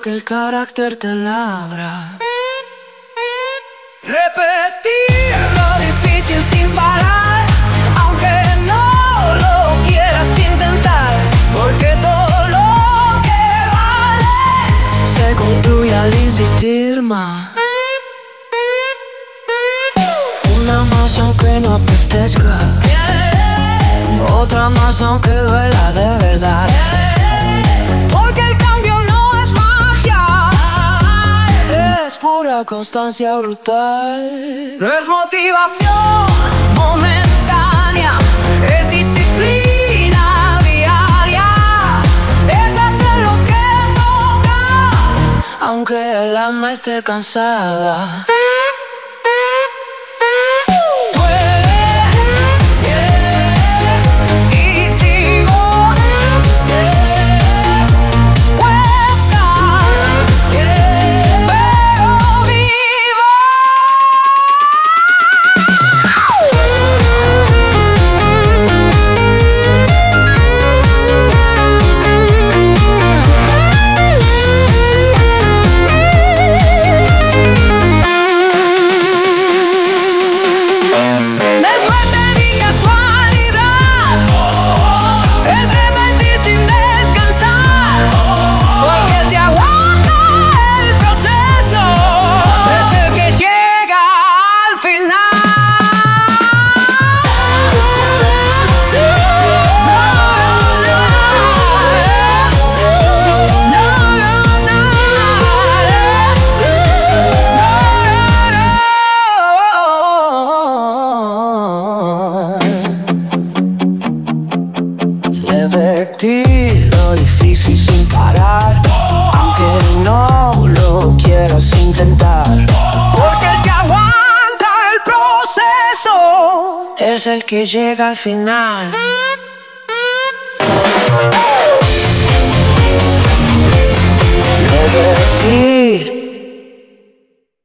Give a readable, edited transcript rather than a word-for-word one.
que el carácter te labra. Repetir lo difícil sin parar, aunque no lo quieras intentar, porque todo lo que vale se construye al insistir más. Una más aunque no apetezca, otra más aunque duela de verdad, porque el cambio no es magia, es pura constancia brutal. No es motivación momentánea, es disciplina diaria, es hacer lo que toca, aunque el alma esté cansada. Repetir lo difícil sin parar, aunque no lo quieras intentar, porque el que aguanta el proceso es el que llega al final.